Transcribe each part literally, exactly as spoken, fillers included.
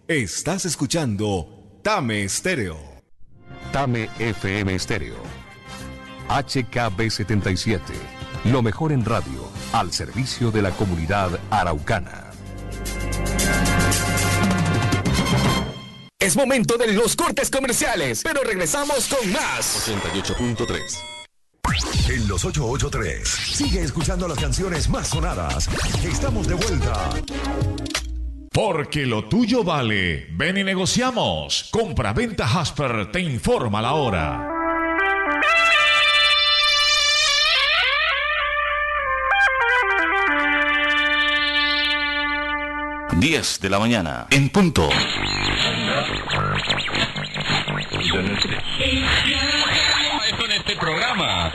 Estás escuchando Tame Estéreo. Tame F M Estéreo. H K B setenta y siete. Lo mejor en radio, al servicio de la comunidad araucana. Es momento de los cortes comerciales, pero regresamos con más. ochenta y ocho punto tres. En los ochocientos ochenta y tres, sigue escuchando las canciones más sonadas. Estamos de vuelta. Porque lo tuyo vale. Ven y negociamos. Compra-venta Jasper te informa la hora. diez de la mañana, en punto. Con este programa.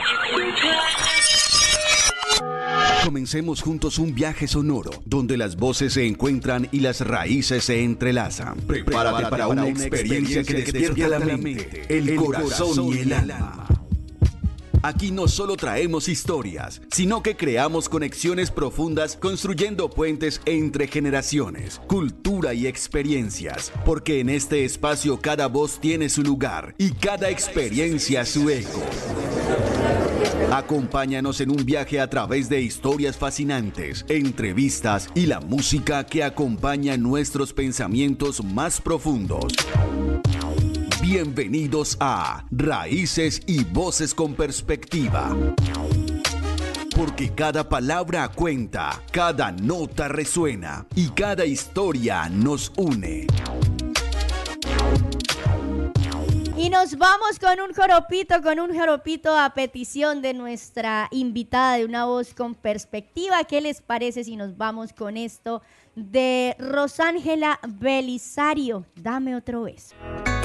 Comencemos juntos un viaje sonoro, donde las voces se encuentran y las raíces se entrelazan. Prepárate para una experiencia que despierta la mente, el corazón y el alma. Aquí no solo traemos historias, sino que creamos conexiones profundas construyendo puentes entre generaciones, cultura y experiencias. Porque en este espacio cada voz tiene su lugar y cada experiencia su eco. Acompáñanos en un viaje a través de historias fascinantes, entrevistas y la música que acompaña nuestros pensamientos más profundos. Bienvenidos a Raíces y Voces con Perspectiva. Porque cada palabra cuenta, cada nota resuena y cada historia nos une. Y nos vamos con un joropito, con un joropito a petición de nuestra invitada de Una Voz con Perspectiva. ¿Qué les parece si nos vamos con esto de Rosángela Belisario? Dame otro beso.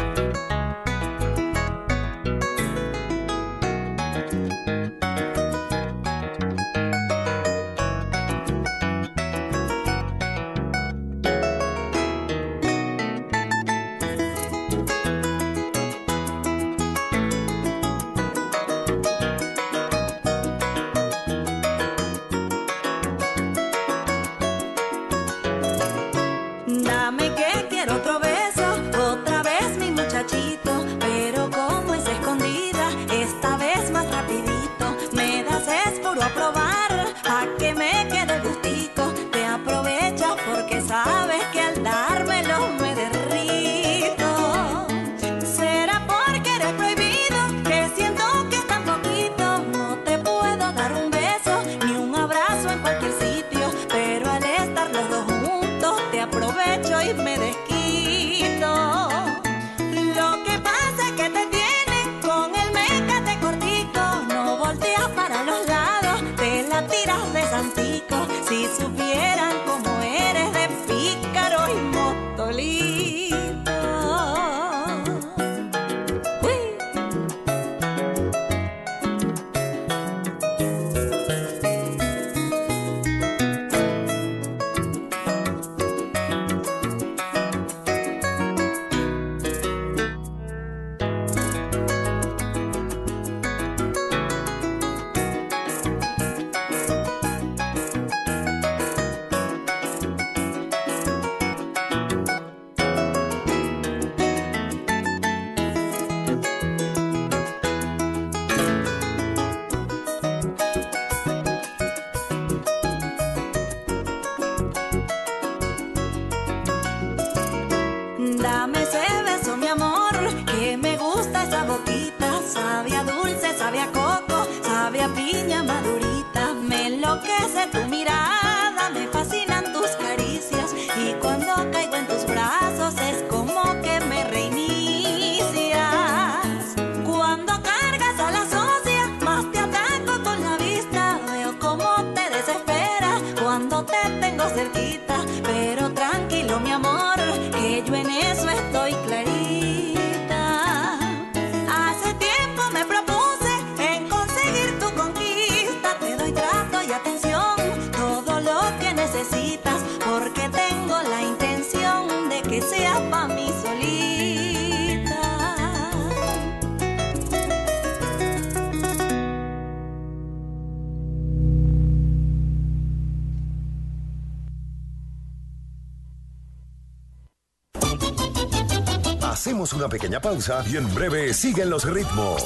Dame que quiero otro beso, otra vez mi muchachito, pero como es escondida, esta vez más rapidito. Me das es puro a probar, a que me quede el gustico. Te aprovechas porque sabes que al dármelo me derrito. Será porque eres prohibido, que siento que es tan poquito. No te puedo dar un beso, ni un abrazo en cualquier sitio, pero al estar los dos juntos te aprovecho y me desquito. Lo que pasa es que te tienen con el mecate cortico. No volteas para los lados, te la tiras de santico. Si supieran cómo eres de pícaro y motolito. Dame ese beso, mi amor, que me gusta esa boquita. Sabe a dulce, sabe a coco, sabe a piña madurita. Me enloquece tu mirada, me fascinan tus caricias. Y cuando caigo en tus brazos es como que me reinicias. Cuando cargas a la socia, más te ataco con la vista. Veo cómo te desespera cuando te tengo cerquita. Pero tranquilo, mi amor, que yo en eso estoy clarita. Hace tiempo me propuse en conseguir tu conquista. Te doy trato y atención, todo lo que necesitas, porque tengo la intención de que seas pa' mí solita. Hacemos una pequeña pausa y en breve siguen los ritmos.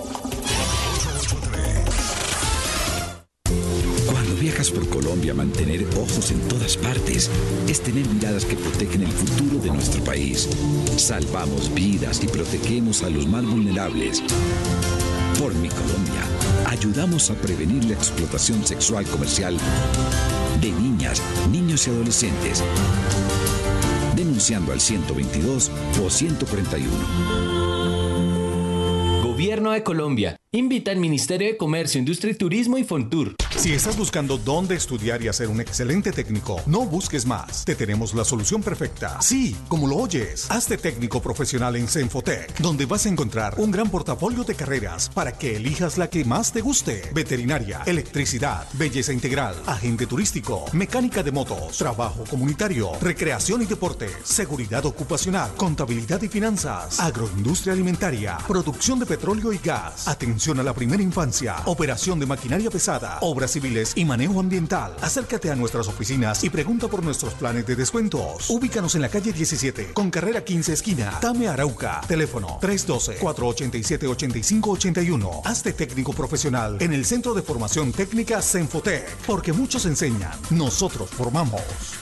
Cuando viajas por Colombia, mantener ojos en todas partes es tener miradas que protegen el futuro de nuestro país. Salvamos vidas y protegemos a los más vulnerables. Por Mi Colombia, ayudamos a prevenir la explotación sexual comercial de niñas, niños y adolescentes. Denunciando al ciento veintidós o ciento cuarenta y uno. Gobierno de Colombia. Invita al Ministerio de Comercio, Industria y Turismo y Fontur. Si estás buscando dónde estudiar y hacer un excelente técnico, no busques más. Te tenemos la solución perfecta. Sí, como lo oyes. Hazte técnico profesional en Senfotec, donde vas a encontrar un gran portafolio de carreras para que elijas la que más te guste. Veterinaria, electricidad, belleza integral, agente turístico, mecánica de motos, trabajo comunitario, recreación y deporte, seguridad ocupacional, contabilidad y finanzas, agroindustria alimentaria, producción de petróleo y gas, atención a la primera infancia, operación de maquinaria pesada, obras civiles y manejo ambiental. Acércate a nuestras oficinas y pregunta por nuestros planes de descuentos. Ubícanos en la calle diecisiete, con carrera quince esquina, Tame, Arauca. Teléfono tres uno dos, cuatro ocho siete, ocho cinco ocho uno. Hazte técnico profesional en el Centro de Formación Técnica Senfotec, porque muchos enseñan, nosotros formamos.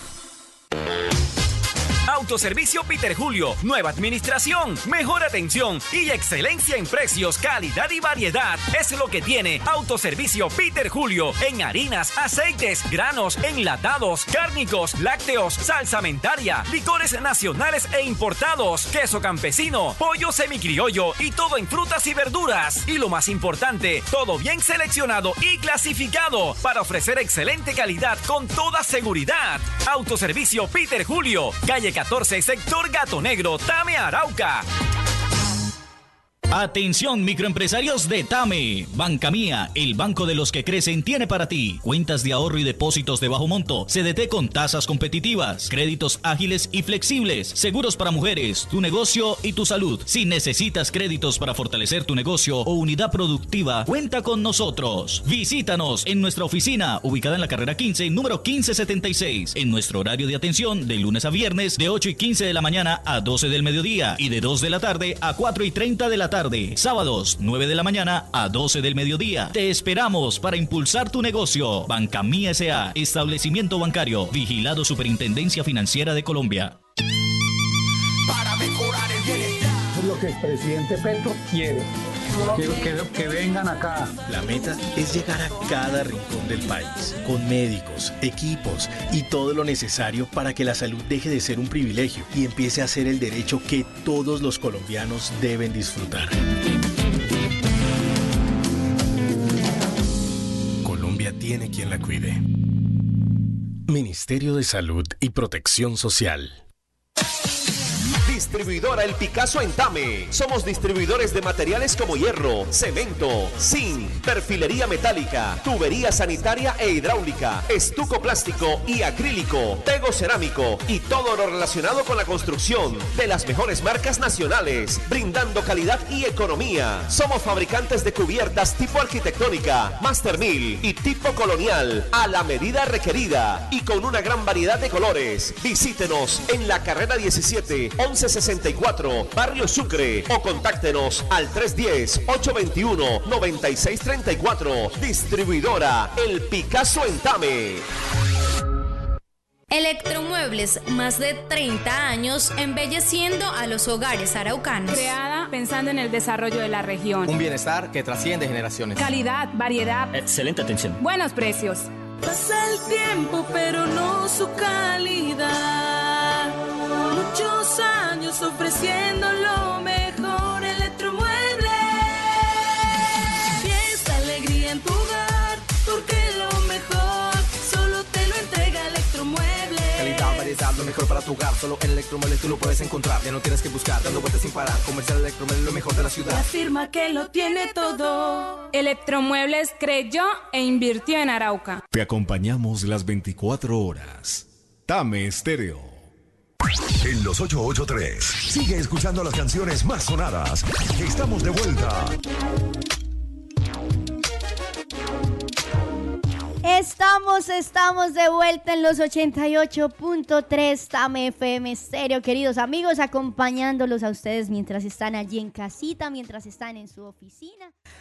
Autoservicio Peter Julio, nueva administración, mejor atención y excelencia en precios, calidad y variedad. Es lo que tiene Autoservicio Peter Julio en harinas, aceites, granos, enlatados, cárnicos, lácteos, salsamentaria, licores nacionales e importados, queso campesino, pollo semicriollo y todo en frutas y verduras. Y lo más importante, todo bien seleccionado y clasificado para ofrecer excelente calidad con toda seguridad. Autoservicio Peter Julio, calle catorce, sector Gato Negro, Tame, Arauca. Atención microempresarios de Tame. Banca Mía, el banco de los que crecen, tiene para ti cuentas de ahorro y depósitos de bajo monto, C D T con tasas competitivas, créditos ágiles y flexibles, seguros para mujeres, tu negocio y tu salud. Si necesitas créditos para fortalecer tu negocio o unidad productiva, cuenta con nosotros. Visítanos en nuestra oficina, ubicada en la carrera quince, número quince setenta y seis, en nuestro horario de atención de lunes a viernes de ocho y quince de la mañana a doce del mediodía y de dos de la tarde a cuatro y treinta de la tarde. Sábados, nueve de la mañana a doce del mediodía. Te esperamos para impulsar tu negocio. Banca Mía S A, establecimiento bancario, vigilado Superintendencia Financiera de Colombia. Para mejorar el bienestar. Es lo que el presidente Petro quiere. Que, que, que vengan acá. La meta es llegar a cada rincón del país, con médicos, equipos y todo lo necesario para que la salud deje de ser un privilegio y empiece a ser el derecho que todos los colombianos deben disfrutar. Colombia tiene quien la cuide. Ministerio de Salud y Protección Social. Distribuidora El Picasso en Tame. Somos distribuidores de materiales como hierro, cemento, zinc, perfilería metálica, tubería sanitaria e hidráulica, estuco plástico y acrílico, pego cerámico y todo lo relacionado con la construcción de las mejores marcas nacionales, brindando calidad y economía. Somos fabricantes de cubiertas tipo arquitectónica, Master Mill y tipo colonial, a la medida requerida y con una gran variedad de colores. Visítenos en la carrera diecisiete, once sesenta y cuatro, Barrio Sucre, o contáctenos al tres uno cero, ocho dos uno, nueve seis tres cuatro. Distribuidora El Picasso en Tame. Electromuebles, más de treinta años embelleciendo a los hogares araucanos. Creada pensando en el desarrollo de la región. Un bienestar que trasciende generaciones. Calidad, variedad. Excelente atención. Buenos precios. Pasa el tiempo, pero no su calidad. Muchos años ofreciendo lo mejor. Electromuebles. Fiesta, alegría en tu hogar, porque lo mejor solo te lo entrega Electromuebles. Calidad, variedad, lo mejor para tu hogar. Solo en Electromuebles tú lo puedes encontrar. Ya no tienes que buscar, dando vueltas sin parar. Comercial Electromuebles, lo mejor de la ciudad. La firma que lo tiene todo. Electromuebles creyó e invirtió en Arauca. Te acompañamos las veinticuatro horas. Tame Estéreo. En los ocho ocho tres, sigue escuchando las canciones más sonadas. Estamos de vuelta. Estamos, estamos de vuelta en los ochenta y ocho punto tres Tame F M Estéreo, queridos amigos, acompañándolos a ustedes mientras están allí en casita, mientras están en su oficina